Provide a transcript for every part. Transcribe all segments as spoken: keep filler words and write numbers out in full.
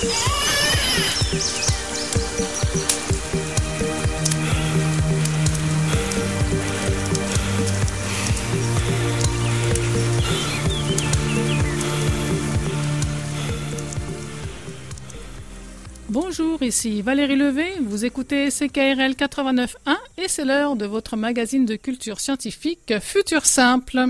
Bonjour, ici Valérie Levé, vous écoutez C K R L quatre-vingt-neuf point un et c'est l'heure de votre magazine de culture scientifique Futur Simple.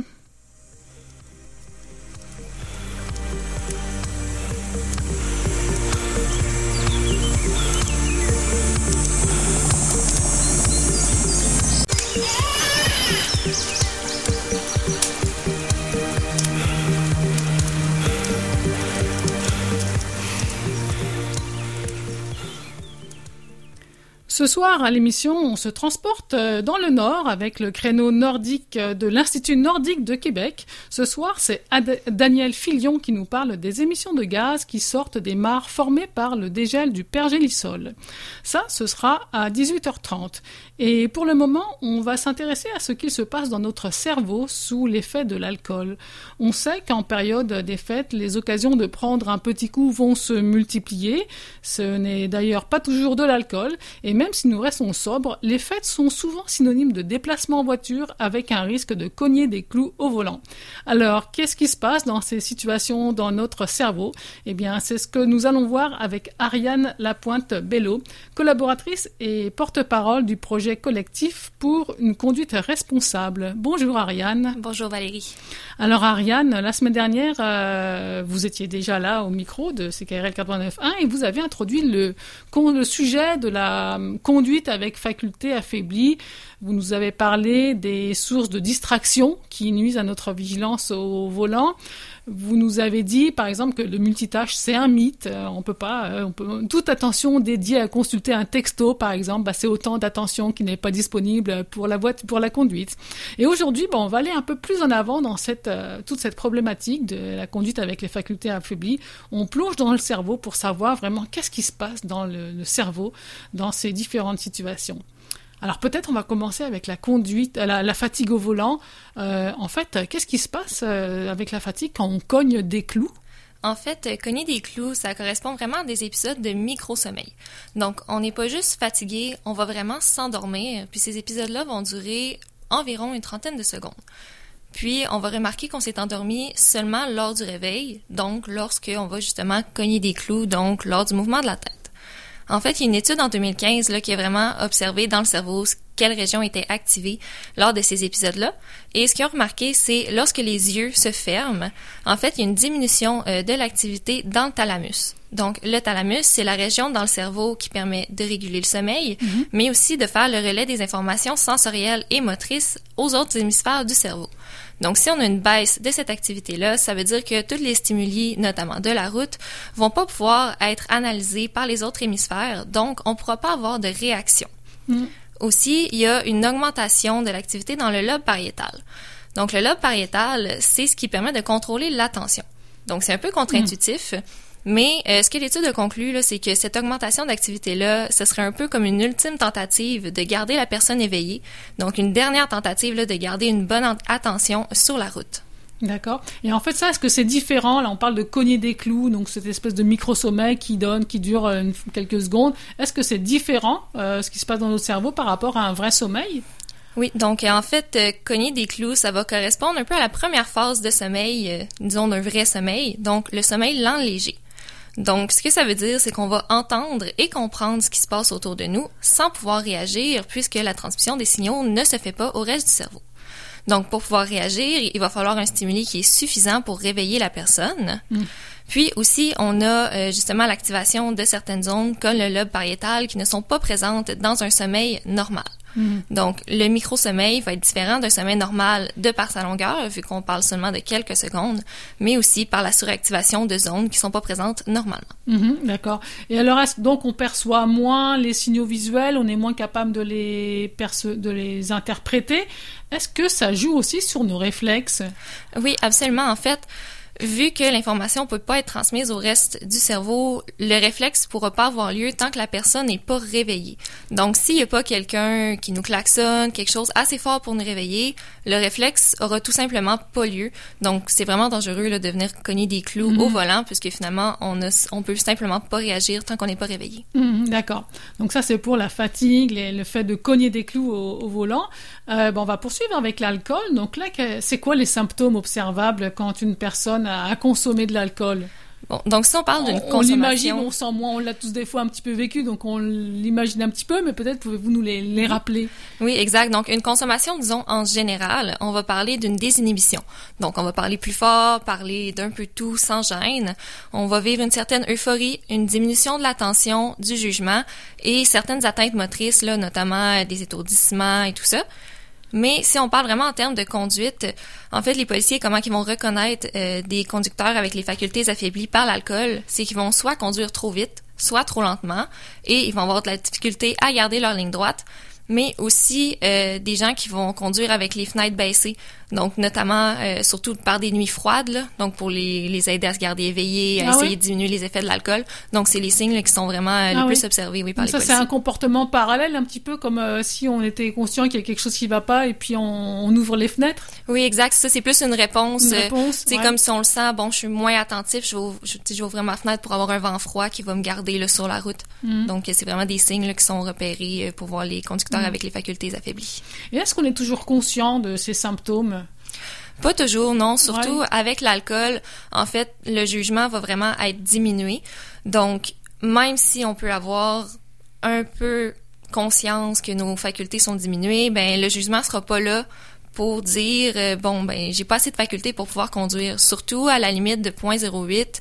Ce soir, à l'émission, on se transporte dans le Nord avec le créneau nordique de l'Institut nordique de Québec. Ce soir, c'est Ad- Daniel Filion qui nous parle des émissions de gaz qui sortent des mares formées par le dégel du pergélisol. Ça, ce sera à dix-huit heures trente. Et pour le moment, on va s'intéresser à ce qu'il se passe dans notre cerveau sous l'effet de l'alcool. On sait qu'en période des fêtes, les occasions de prendre un petit coup vont se multiplier. Ce n'est d'ailleurs pas toujours de l'alcool. Et même si nous restons sobres, les fêtes sont souvent synonymes de déplacement en voiture avec un risque de cogner des clous au volant. Alors, qu'est-ce qui se passe dans ces situations dans notre cerveau ? Eh bien, c'est ce que nous allons voir avec Ariane Lapointe-Bello, collaboratrice et porte-parole du projet collectif pour une conduite responsable. Bonjour Ariane. Bonjour Valérie. Alors Ariane, la semaine dernière, euh, vous étiez déjà là au micro de C K R L quatre-vingt-neuf point un et vous avez introduit le, le sujet de la conduite avec faculté affaiblie. Vous nous avez parlé des sources de distraction qui nuisent à notre vigilance au volant. Vous nous avez dit, par exemple, que le multitâche, c'est un mythe. Euh, on peut pas, euh, on peut, toute attention dédiée à consulter un texto, par exemple, bah, c'est autant d'attention qui n'est pas disponible pour la voiture, pour la conduite. Et aujourd'hui, bah, on va aller un peu plus en avant dans cette, euh, toute cette problématique de la conduite avec les facultés affaiblies. On plonge dans le cerveau pour savoir vraiment qu'est-ce qui se passe dans le, le cerveau dans ces différentes situations. Alors peut-être on va commencer avec la conduite, la, la fatigue au volant. Euh, en fait, qu'est-ce qui se passe euh, avec la fatigue quand on cogne des clous ? En fait, cogner des clous, ça correspond vraiment à des épisodes de micro-sommeil. Donc, on n'est pas juste fatigué, on va vraiment s'endormir, puis ces épisodes-là vont durer environ une trentaine de secondes. Puis, on va remarquer qu'on s'est endormi seulement lors du réveil, donc lorsqu'on va justement cogner des clous, donc lors du mouvement de la tête. En fait, il y a une étude en deux mille quinze là, qui a vraiment observé dans le cerveau quelles régions étaient activées lors de ces épisodes-là. Et ce qu'ils ont remarqué, c'est lorsque les yeux se ferment, en fait, il y a une diminution euh, de l'activité dans le thalamus. Donc, le thalamus, c'est la région dans le cerveau qui permet de réguler le sommeil, mm-hmm. mais aussi de faire le relais des informations sensorielles et motrices aux autres hémisphères du cerveau. Donc, si on a une baisse de cette activité-là, ça veut dire que tous les stimuli, notamment de la route, vont pas pouvoir être analysés par les autres hémisphères, donc on pourra pas avoir de réaction. Mm. Aussi, il y a une augmentation de l'activité dans le lobe pariétal. Donc, le lobe pariétal, c'est ce qui permet de contrôler l'attention. Donc, c'est un peu contre-intuitif, mm. mais euh, ce que l'étude a conclu, là, c'est que cette augmentation d'activité-là, ce serait un peu comme une ultime tentative de garder la personne éveillée. Donc, une dernière tentative là, de garder une bonne attention sur la route. D'accord. Et en fait, ça, est-ce que c'est différent? Là, on parle de cogner des clous, donc cette espèce de micro-sommeil qui donne, qui dure euh, quelques secondes. Est-ce que c'est différent, euh, ce qui se passe dans notre cerveau par rapport à un vrai sommeil? Oui, donc en fait, euh, cogner des clous, ça va correspondre un peu à la première phase de sommeil, euh, disons d'un vrai sommeil, donc le sommeil lent léger. Donc, ce que ça veut dire, c'est qu'on va entendre et comprendre ce qui se passe autour de nous sans pouvoir réagir puisque la transmission des signaux ne se fait pas au reste du cerveau. Donc, pour pouvoir réagir, il va falloir un stimuli qui est suffisant pour réveiller la personne. Mm. Puis aussi, on a euh, justement l'activation de certaines zones comme le lobe pariétal qui ne sont pas présentes dans un sommeil normal. Mm. Donc, le micro-sommeil va être différent d'un sommeil normal de par sa longueur, vu qu'on parle seulement de quelques secondes, mais aussi par la suractivation de zones qui ne sont pas présentes normalement. Mm-hmm, d'accord. Et alors, est-ce, donc, on perçoit moins les signaux visuels, on est moins capable de les, perce- de les interpréter. Est-ce que ça joue aussi sur nos réflexes? Oui, absolument. En fait, vu que l'information peut pas être transmise au reste du cerveau, le réflexe pourra pas avoir lieu tant que la personne n'est pas réveillée. Donc, s'il y a pas quelqu'un qui nous klaxonne, quelque chose assez fort pour nous réveiller, le réflexe aura tout simplement pas lieu. Donc, c'est vraiment dangereux là, de venir cogner des clous mm-hmm. au volant, puisque finalement, on a, on peut simplement pas réagir tant qu'on n'est pas réveillé. Mm-hmm, d'accord. Donc ça, c'est pour la fatigue, les, le fait de cogner des clous au, au volant. Euh, bon, on va poursuivre avec l'alcool. Donc là, c'est quoi les symptômes observables quand une personne a, a consommé de l'alcool? Bon, donc si on parle d'une on, consommation... On l'imagine, on sent moins, on l'a tous des fois un petit peu vécu, donc on l'imagine un petit peu, mais peut-être pouvez-vous nous les, les rappeler? Oui, exact. Donc une consommation, disons, en général, on va parler d'une désinhibition. Donc on va parler plus fort, parler d'un peu tout sans gêne. On va vivre une certaine euphorie, une diminution de l'attention, du jugement et certaines atteintes motrices, là, notamment des étourdissements et tout ça. Mais si on parle vraiment en termes de conduite, en fait, les policiers, comment ils vont reconnaître euh, des conducteurs avec les facultés affaiblies par l'alcool, c'est qu'ils vont soit conduire trop vite, soit trop lentement, et ils vont avoir de la difficulté à garder leur ligne droite, mais aussi euh, des gens qui vont conduire avec les fenêtres baissées, donc notamment, euh, surtout par des nuits froides, là, donc pour les, les aider à se garder éveillés, à ah essayer oui? de diminuer les effets de l'alcool. Donc, c'est les signes là, qui sont vraiment euh, ah les oui? plus observés oui, par donc les ça, policiers. C'est un comportement parallèle, un petit peu comme euh, si on était conscient qu'il y a quelque chose qui va pas et puis on, on ouvre les fenêtres. Oui, exact. Ça, c'est plus une réponse. Une réponse, C'est ouais. comme si on le sent, bon, je suis moins attentif, je vais, ouvrir, je, je vais ouvrir ma fenêtre pour avoir un vent froid qui va me garder là, sur la route. Mm. Donc, c'est vraiment des signes là, qui sont repérés pour voir les conducteurs mm. avec les facultés affaiblies. Et est-ce qu'on est toujours conscient de ces symptômes? Pas toujours, non. Surtout ouais. avec l'alcool, en fait, le jugement va vraiment être diminué. Donc, même si on peut avoir un peu conscience que nos facultés sont diminuées, ben le jugement sera pas là pour dire euh, bon ben j'ai pas assez de facultés pour pouvoir conduire. Surtout à la limite de zéro virgule zéro huit.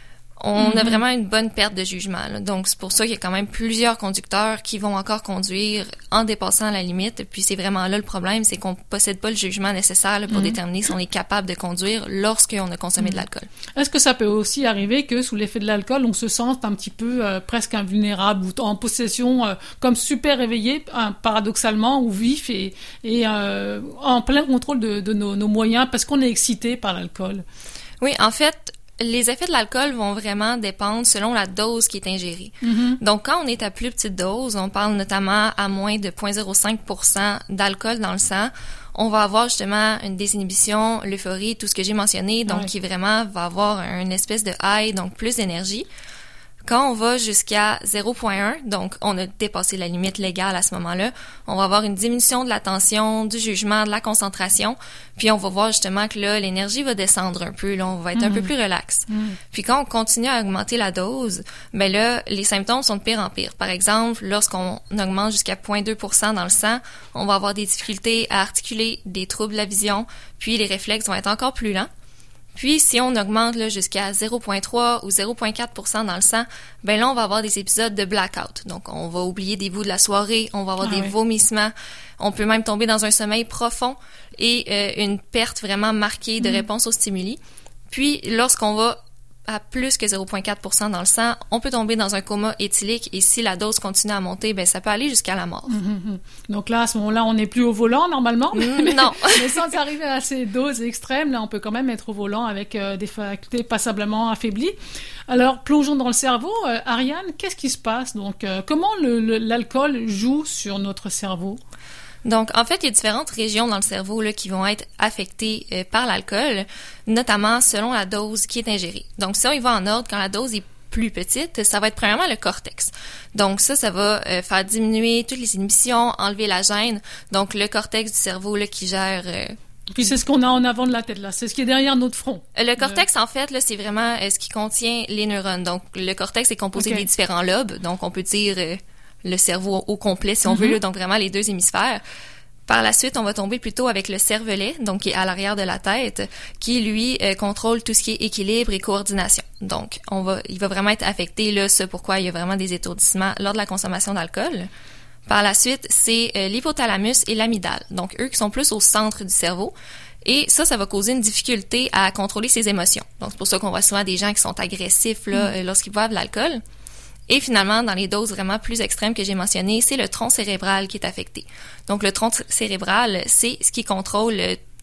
On mm-hmm. a vraiment une bonne perte de jugement. Là. Donc, c'est pour ça qu'il y a quand même plusieurs conducteurs qui vont encore conduire en dépassant la limite. Puis, c'est vraiment là le problème, c'est qu'on possède pas le jugement nécessaire là, pour mm-hmm. déterminer si on est capable de conduire lorsqu'on a consommé mm-hmm. de l'alcool. Est-ce que ça peut aussi arriver que, sous l'effet de l'alcool, on se sente un petit peu euh, presque invulnérable ou en possession, euh, comme super éveillé, hein, paradoxalement, ou vif et, et euh, en plein contrôle de, de nos, nos moyens parce qu'on est excité par l'alcool? Oui, en fait... Les effets de l'alcool vont vraiment dépendre selon la dose qui est ingérée. Mm-hmm. Donc, quand on est à plus petite dose, on parle notamment à moins de zéro virgule zéro cinq pour cent d'alcool dans le sang, on va avoir justement une désinhibition, l'euphorie, tout ce que j'ai mentionné, donc ouais. qui vraiment va avoir une espèce de high, donc plus d'énergie. Quand on va jusqu'à zéro virgule un, donc on a dépassé la limite légale à ce moment-là, on va avoir une diminution de l'attention, du jugement, de la concentration, puis on va voir justement que là, l'énergie va descendre un peu, là, on va être mmh. un peu plus relax. Mmh. Puis quand on continue à augmenter la dose, ben là, les symptômes sont de pire en pire. Par exemple, lorsqu'on augmente jusqu'à zéro virgule deux pour cent dans le sang, on va avoir des difficultés à articuler, des troubles de la vision, puis les réflexes vont être encore plus lents. Puis, si on augmente là, jusqu'à zéro virgule trois ou zéro virgule quatre pour cent dans le sang, ben là, on va avoir des épisodes de blackout. Donc, on va oublier des bouts de la soirée, on va avoir ah des oui. vomissements, on peut même tomber dans un sommeil profond et euh, une perte vraiment marquée de mmh. réponse aux stimuli. Puis, lorsqu'on va à plus que zéro virgule quatre pour cent dans le sang, on peut tomber dans un coma éthylique et si la dose continue à monter, ben ça peut aller jusqu'à la mort. Mmh. Donc là, à ce moment-là, on n'est plus au volant normalement. Mmh, mais, non. Mais sans arriver à ces doses extrêmes, là, on peut quand même être au volant avec euh, des facultés passablement affaiblies. Alors, plongeons dans le cerveau. Euh, Ariane, qu'est-ce qui se passe? Donc, euh, comment le, le, l'alcool joue sur notre cerveau? Donc, en fait, il y a différentes régions dans le cerveau là, qui vont être affectées euh, par l'alcool, notamment selon la dose qui est ingérée. Donc, si on y va en ordre, quand la dose est plus petite, ça va être premièrement le cortex. Donc, ça, ça va euh, faire diminuer toutes les inhibitions, enlever la gêne. Donc, le cortex du cerveau là, qui gère... Euh, Puis c'est ce qu'on a en avant de la tête, là. C'est ce qui est derrière notre front. Le cortex, euh... en fait, là, c'est vraiment euh, ce qui contient les neurones. Donc, le cortex est composé okay. des différents lobes. Donc, on peut dire... Euh, le cerveau au complet, si on mm-hmm. veut, là, donc vraiment les deux hémisphères. Par la suite, on va tomber plutôt avec le cervelet, donc qui est à l'arrière de la tête, qui, lui, euh, contrôle tout ce qui est équilibre et coordination. Donc, on va, il va vraiment être affecté, là, ce pourquoi il y a vraiment des étourdissements lors de la consommation d'alcool. Par la suite, c'est euh, l'hypothalamus et l'amygdale, donc eux qui sont plus au centre du cerveau. Et ça, ça va causer une difficulté à contrôler ses émotions. Donc, c'est pour ça qu'on voit souvent des gens qui sont agressifs là, mm. euh, lorsqu'ils boivent de l'alcool. Et finalement, dans les doses vraiment plus extrêmes que j'ai mentionnées, c'est le tronc cérébral qui est affecté. Donc, le tronc cérébral, c'est ce qui contrôle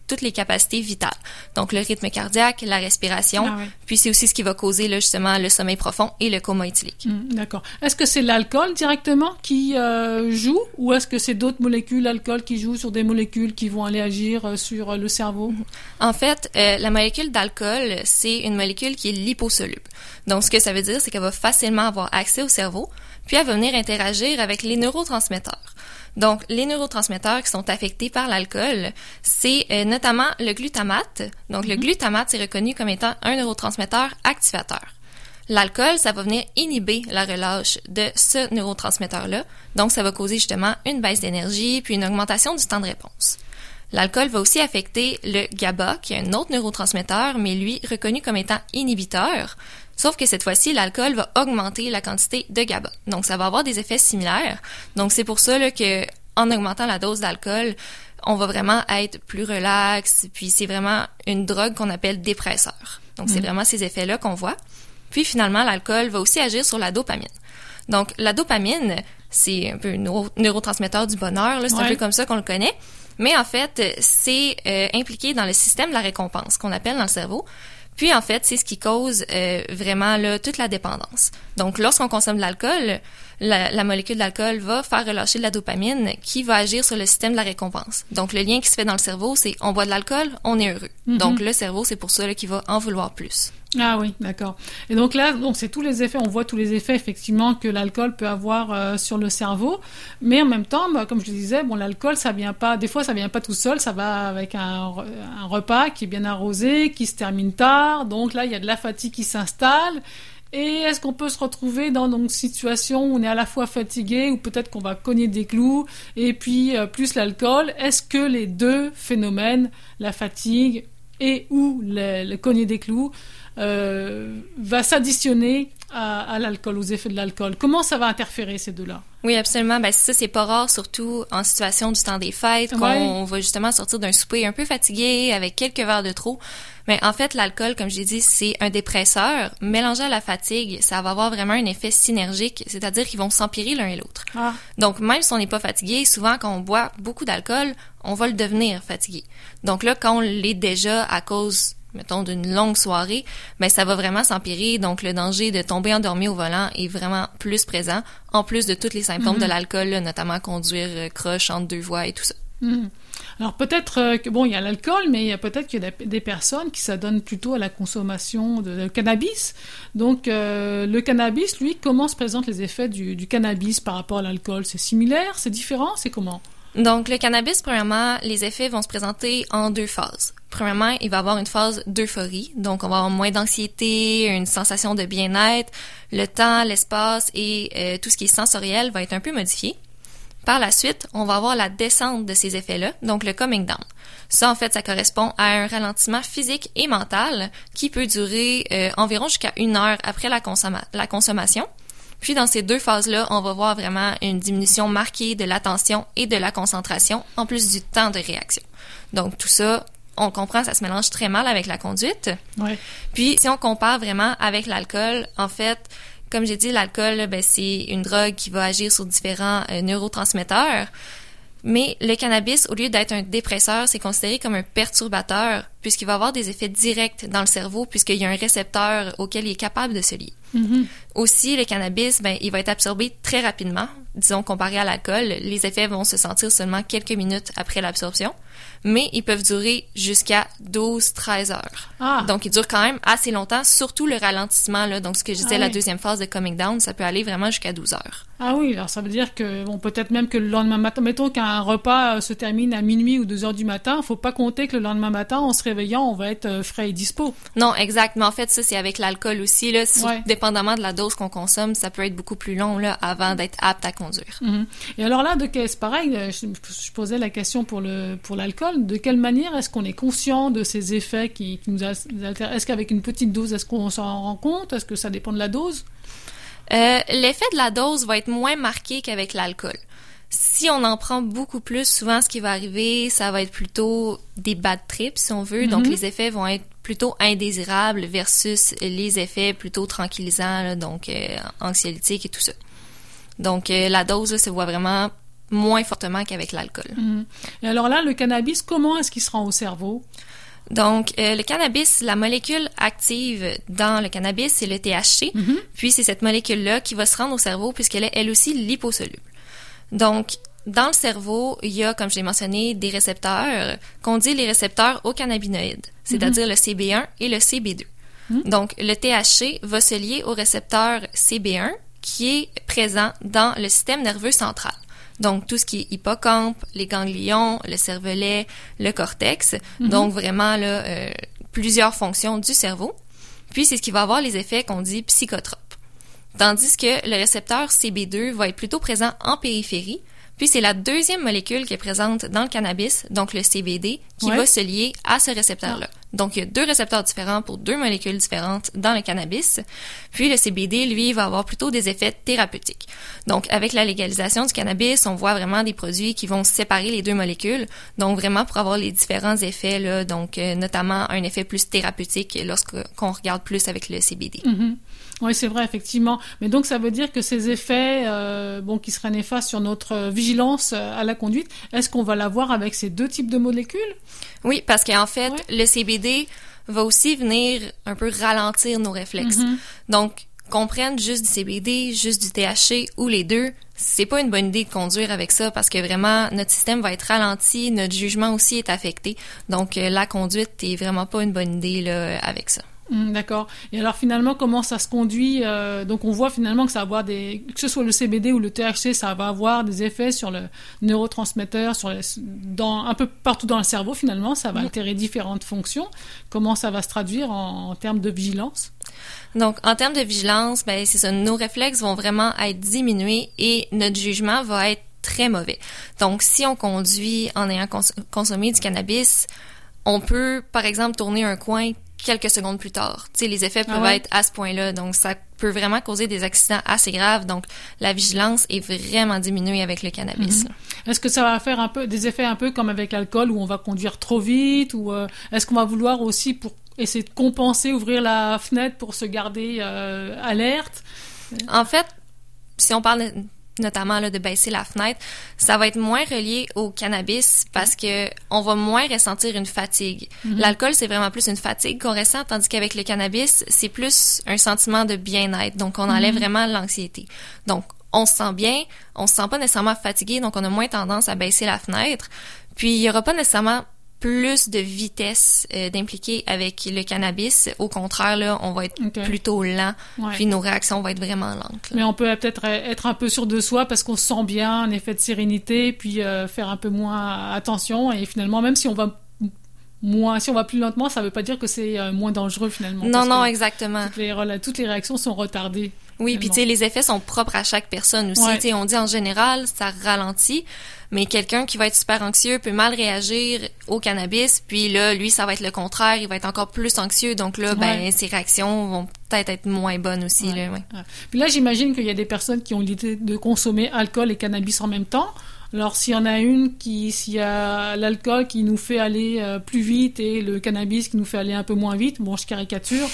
toutes les capacités vitales. Donc, le rythme cardiaque, la respiration, ah ouais. Puis c'est aussi ce qui va causer là, justement le sommeil profond et le coma éthylique. Mmh, d'accord. Est-ce que c'est l'alcool directement qui euh, joue ou est-ce que c'est d'autres molécules, l'alcool qui joue sur des molécules qui vont aller agir euh, sur euh, le cerveau? Mmh. En fait, euh, la molécule d'alcool, c'est une molécule qui est liposoluble. Donc, ce que ça veut dire, c'est qu'elle va facilement avoir accès au cerveau, puis elle va venir interagir avec les neurotransmetteurs. Donc, les neurotransmetteurs qui sont affectés par l'alcool, c'est euh, notamment le glutamate. Donc, mm-hmm. le glutamate, c'est reconnu comme étant un neurotransmetteur activateur. L'alcool, ça va venir inhiber la relâche de ce neurotransmetteur-là. Donc, ça va causer justement une baisse d'énergie puis une augmentation du temps de réponse. L'alcool va aussi affecter le GABA, qui est un autre neurotransmetteur, mais lui, reconnu comme étant inhibiteur. Sauf que cette fois-ci, l'alcool va augmenter la quantité de GABA. Donc, ça va avoir des effets similaires. Donc, c'est pour ça là, que, en augmentant la dose d'alcool, on va vraiment être plus relax. Puis, c'est vraiment une drogue qu'on appelle dépresseur. Donc, mmh. c'est vraiment ces effets-là qu'on voit. Puis, finalement, l'alcool va aussi agir sur la dopamine. Donc, la dopamine, c'est un peu un neuro- neurotransmetteur du bonheur. Là, c'est ouais. un peu comme ça qu'on le connaît. Mais en fait, c'est euh, impliqué dans le système de la récompense, qu'on appelle dans le cerveau. Puis, en fait, c'est ce qui cause euh, vraiment là, toute la dépendance. Donc, lorsqu'on consomme de l'alcool, la, la molécule d'alcool va faire relâcher de la dopamine qui va agir sur le système de la récompense. Donc, le lien qui se fait dans le cerveau, c'est on boit de l'alcool, on est heureux. Mm-hmm. Donc, le cerveau, c'est pour ça là, qu'il va en vouloir plus. Ah oui, d'accord. Et donc là, donc c'est tous les effets, on voit tous les effets effectivement que l'alcool peut avoir euh, sur le cerveau, mais en même temps, bah, comme je le disais, bon, l'alcool, ça vient pas, des fois, ça vient pas tout seul, ça va avec un, un repas qui est bien arrosé, qui se termine tard, donc là, il y a de la fatigue qui s'installe. Et est-ce qu'on peut se retrouver dans une situation où on est à la fois fatigué ou peut-être qu'on va cogner des clous et puis euh, plus l'alcool? Est-ce que les deux phénomènes, la fatigue et ou le, le cogner des clous, euh, va s'additionner à, à l'alcool, aux effets de l'alcool? Comment ça va interférer ces deux-là? Oui, absolument. Ben ça, c'est pas rare, surtout en situation du temps des fêtes, qu'on ouais. va justement sortir d'un souper un peu fatigué, avec quelques verres de trop. Mais en fait, l'alcool, comme j'ai dit, c'est un dépresseur. Mélangé à la fatigue, ça va avoir vraiment un effet synergique, c'est-à-dire qu'ils vont s'empirer l'un et l'autre. Ah. Donc, même si on n'est pas fatigué, souvent, quand on boit beaucoup d'alcool, on va le devenir fatigué. Donc là, quand on l'est déjà à cause, mettons, d'une longue soirée, ben ça va vraiment s'empirer. Donc, le danger de tomber endormi au volant est vraiment plus présent, en plus de tous les symptômes mm-hmm. de l'alcool, là, notamment conduire euh, croche entre deux voies et tout ça. Mm-hmm. Alors peut-être euh, que bon, il y a l'alcool, mais il y a peut-être qu'il y a des, des personnes qui s'adonnent plutôt à la consommation de, de cannabis. Donc euh, le cannabis, lui, comment se présentent les effets du, du cannabis par rapport à l'alcool? C'est similaire? C'est différent? C'est comment? Donc le cannabis, premièrement, les effets vont se présenter en deux phases. Premièrement, il va y avoir une phase d'euphorie, donc on va avoir moins d'anxiété, une sensation de bien-être, le temps, l'espace et euh, tout ce qui est sensoriel va être un peu modifié. Par la suite, on va avoir la descente de ces effets-là, donc le coming down. Ça, en fait, ça correspond à un ralentissement physique et mental qui peut durer euh, environ jusqu'à une heure après la, consomma- la consommation. Puis, dans ces deux phases-là, on va voir vraiment une diminution marquée de l'attention et de la concentration, en plus du temps de réaction. Donc, tout ça, on comprend, ça se mélange très mal avec la conduite. Ouais. Puis, si on compare vraiment avec l'alcool, en fait, comme j'ai dit, l'alcool, ben, c'est une drogue qui va agir sur différents euh, neurotransmetteurs. Mais le cannabis, au lieu d'être un dépresseur, c'est considéré comme un perturbateur puisqu'il va avoir des effets directs dans le cerveau puisqu'il y a un récepteur auquel il est capable de se lier. Mm-hmm. Aussi, le cannabis, ben, il va être absorbé très rapidement. Disons, comparé à l'alcool, les effets vont se sentir seulement quelques minutes après l'absorption, mais ils peuvent durer jusqu'à douze à treize heures. Ah. Donc, ils durent quand même assez longtemps, surtout le ralentissement, là. Donc, ce que je disais, ah, la oui. deuxième phase de coming down, ça peut aller vraiment jusqu'à douze heures. Ah oui, alors ça veut dire que, bon, peut-être même que le lendemain matin, mettons qu'un repas se termine à minuit ou deux heures du matin, faut pas compter que le lendemain matin, en se réveillant, on va être frais et dispo. Non, exact. Mais en fait, ça, c'est avec l'alcool aussi, là. Sur, ouais. Dépendamment de la dose qu'on consomme, ça peut être beaucoup plus long, là, avant d'être apte à conduire. Mm-hmm. Et alors là, de quel, c'est pareil, je, je posais la question pour le, pour l'alcool, de quelle manière est-ce qu'on est conscient de ces effets qui, qui nous altèrent? Est-ce qu'avec une petite dose, est-ce qu'on s'en rend compte? Est-ce que ça dépend de la dose? Euh, l'effet de la dose va être moins marqué qu'avec l'alcool. Si on en prend beaucoup plus, souvent ce qui va arriver, ça va être plutôt des bad trips, si on veut. Mm-hmm. Donc les effets vont être plutôt indésirables versus les effets plutôt tranquillisants, là, donc euh, anxiolytiques et tout ça. Donc euh, la dose là, se voit vraiment moins fortement qu'avec l'alcool. Mmh. Et alors là, le cannabis, comment est-ce qu'il se rend au cerveau? Donc, euh, le cannabis, la molécule active dans le cannabis, c'est le T H C. Mm-hmm. Puis, c'est cette molécule-là qui va se rendre au cerveau puisqu'elle est, elle aussi, liposoluble. Donc, dans le cerveau, il y a, comme je l'ai mentionné, des récepteurs qu'on dit les récepteurs aux cannabinoïdes, c'est-à-dire mm-hmm. le C B un et le C B deux. Mm-hmm. Donc, le T H C va se lier au récepteur C B un qui est présent dans le système nerveux central. Donc, tout ce qui est hippocampe, les ganglions, le cervelet, le cortex. Mm-hmm. Donc, vraiment, là, euh, plusieurs fonctions du cerveau. Puis, c'est ce qui va avoir les effets qu'on dit psychotropes. Tandis que le récepteur C B deux va être plutôt présent en périphérie. Puis, c'est la deuxième molécule qui est présente dans le cannabis, donc le C B D, qui ouais. va se lier à ce récepteur-là. Ah. Donc, il y a deux récepteurs différents pour deux molécules différentes dans le cannabis. Puis, le C B D, lui, va avoir plutôt des effets thérapeutiques. Donc, avec la légalisation du cannabis, on voit vraiment des produits qui vont séparer les deux molécules. Donc, vraiment pour avoir les différents effets, là, donc euh, notamment un effet plus thérapeutique lorsqu'on regarde plus avec le C B D. Mm-hmm. Oui, c'est vrai, effectivement. Mais donc, ça veut dire que ces effets, euh, bon, qui seraient néfastes sur notre vigilance à la conduite, est-ce qu'on va l'avoir avec ces deux types de molécules? Oui, parce qu'en fait, ouais. le C B D va aussi venir un peu ralentir nos réflexes. Mm-hmm. Donc, qu'on prenne juste du C B D, juste du T H C ou les deux, c'est pas une bonne idée de conduire avec ça parce que vraiment, notre système va être ralenti, notre jugement aussi est affecté. Donc, euh, la conduite est vraiment pas une bonne idée là, avec ça. Mmh, d'accord. Et alors finalement, comment ça se conduit euh, Donc on voit finalement que ça va avoir des, que ce soit le C B D ou le T H C, ça va avoir des effets sur le neurotransmetteur, sur les, dans un peu partout dans le cerveau finalement. Ça va mmh. altérer différentes fonctions. Comment ça va se traduire en, en termes de vigilance? Donc en termes de vigilance, ben c'est ça. Nos réflexes vont vraiment être diminués et notre jugement va être très mauvais. Donc si on conduit en ayant cons- consommé du cannabis, on peut par exemple tourner un coin quelques secondes plus tard. Tu sais, les effets peuvent ah ouais. être à ce point-là. Donc, ça peut vraiment causer des accidents assez graves. Donc, la vigilance est vraiment diminuée avec le cannabis. Mm-hmm. Est-ce que ça va faire un peu des effets un peu comme avec l'alcool où on va conduire trop vite ou euh, est-ce qu'on va vouloir aussi pour essayer de compenser, ouvrir la fenêtre pour se garder euh, alerte? En fait, si on parle notamment là, de baisser la fenêtre, ça va être moins relié au cannabis parce que on va moins ressentir une fatigue. Mm-hmm. L'alcool, c'est vraiment plus une fatigue qu'on ressent, tandis qu'avec le cannabis, c'est plus un sentiment de bien-être. Donc, on enlève mm-hmm. vraiment l'anxiété. Donc, on se sent bien, on se sent pas nécessairement fatigué, donc on a moins tendance à baisser la fenêtre. Puis, il y aura pas nécessairement plus de vitesse euh, d'impliquer avec le cannabis. Au contraire, là, on va être okay. plutôt lent, ouais. puis nos réactions vont être vraiment lentes. Là. Mais on peut peut-être être un peu sûr de soi parce qu'on se sent bien, un effet de sérénité, puis euh, faire un peu moins attention. Et finalement, même si on va moins, si on va plus lentement, ça veut pas dire que c'est euh, moins dangereux finalement. Non, non, exactement. Toutes les, toutes les réactions sont retardées. Oui, puis tu sais, les effets sont propres à chaque personne aussi. Ouais. Tu sais, on dit en général, ça ralentit, mais quelqu'un qui va être super anxieux peut mal réagir au cannabis, puis là, lui, ça va être le contraire, il va être encore plus anxieux, donc là, ouais. ben, ses réactions vont peut-être être moins bonnes aussi. Ouais. Là, ouais. Ouais. Puis là, j'imagine qu'il y a des personnes qui ont l'idée de consommer alcool et cannabis en même temps. Alors, s'il y en a une qui, s'il y a l'alcool qui nous fait aller euh, plus vite et le cannabis qui nous fait aller un peu moins vite, bon, je caricature,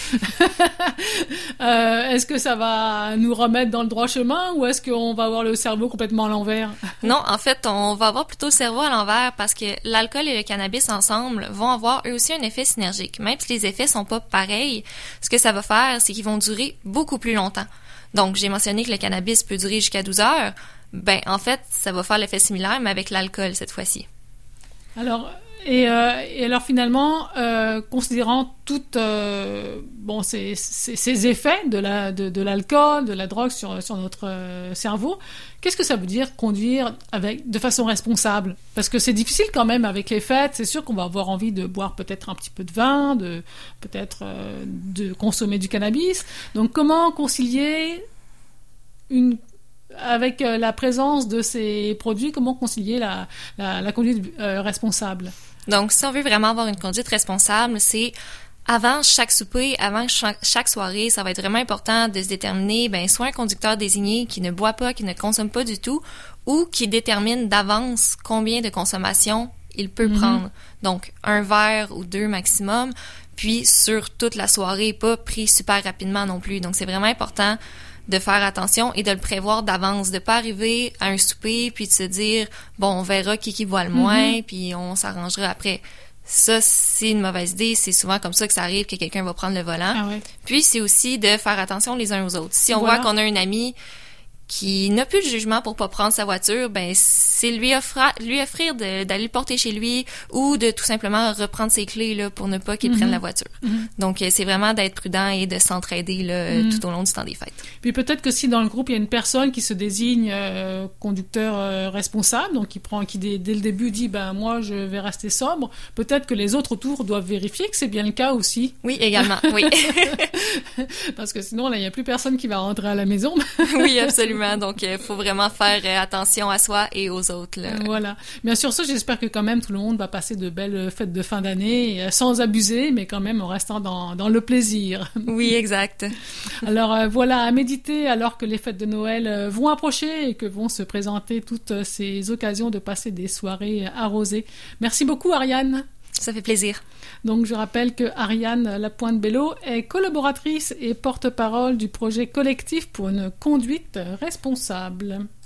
euh, est-ce que ça va nous remettre dans le droit chemin ou est-ce qu'on va avoir le cerveau complètement à l'envers? Non, en fait, on va avoir plutôt le cerveau à l'envers parce que l'alcool et le cannabis ensemble vont avoir eux aussi un effet synergique. Même si les effets sont pas pareils, ce que ça va faire, c'est qu'ils vont durer beaucoup plus longtemps. Donc, j'ai mentionné que le cannabis peut durer jusqu'à douze heures. Ben, en fait, ça va faire l'effet similaire, mais avec l'alcool cette fois-ci. Alors, et, euh, et alors finalement, euh, considérant toutes, euh, bon, ces, ces, ces effets de, la, de, de l'alcool, de la drogue sur, sur notre euh, cerveau, qu'est-ce que ça veut dire conduire avec, de façon responsable? Parce que c'est difficile quand même avec les fêtes. C'est sûr qu'on va avoir envie de boire peut-être un petit peu de vin, de peut-être euh, de consommer du cannabis. Donc, comment concilier une avec euh, la présence de ces produits, comment concilier la, la, la conduite euh, responsable? Donc, si on veut vraiment avoir une conduite responsable, c'est avant chaque souper, avant chaque, chaque soirée, ça va être vraiment important de se déterminer, ben, soit un conducteur désigné qui ne boit pas, qui ne consomme pas du tout, ou qui détermine d'avance combien de consommation il peut mm-hmm. prendre. Donc, un verre ou deux maximum, puis sur toute la soirée, pas pris super rapidement non plus. Donc, c'est vraiment important de faire attention et de le prévoir d'avance, de pas arriver à un souper puis de se dire bon, on verra qui qui boit le moins mm-hmm. puis on s'arrangera après. Ça, c'est une mauvaise idée. C'est souvent comme ça que ça arrive que quelqu'un va prendre le volant. Ah ouais. Puis c'est aussi de faire attention les uns aux autres. Si on voilà. voit qu'on a un ami qui n'a plus de jugement pour pas prendre sa voiture, ben c'est lui offrir, lui offrir de, d'aller le porter chez lui ou de tout simplement reprendre ses clés là pour ne pas qu'il mm-hmm. prenne la voiture. Mm-hmm. Donc c'est vraiment d'être prudent et de s'entraider là mm-hmm. tout au long du temps des fêtes. Puis peut-être que si dans le groupe il y a une personne qui se désigne euh, conducteur euh, responsable, donc qui prend, qui dès, dès le début dit ben moi je vais rester sobre, peut-être que les autres autour doivent vérifier que c'est bien le cas aussi. Oui, également. Oui. Parce que sinon là il y a plus personne qui va rentrer à la maison. Oui, absolument. Donc, il euh, faut vraiment faire euh, attention à soi et aux autres. Là. Voilà. Bien sûr, ça, j'espère que quand même tout le monde va passer de belles fêtes de fin d'année, euh, sans abuser, mais quand même en restant dans, dans le plaisir. Oui, exact. Alors, euh, voilà, à méditer alors que les fêtes de Noël euh, vont approcher et que vont se présenter toutes ces occasions de passer des soirées arrosées. Merci beaucoup, Ariane. Ça fait plaisir. Donc, je rappelle que Ariane Lapointe-Bello est collaboratrice et porte-parole du projet collectif pour une conduite responsable.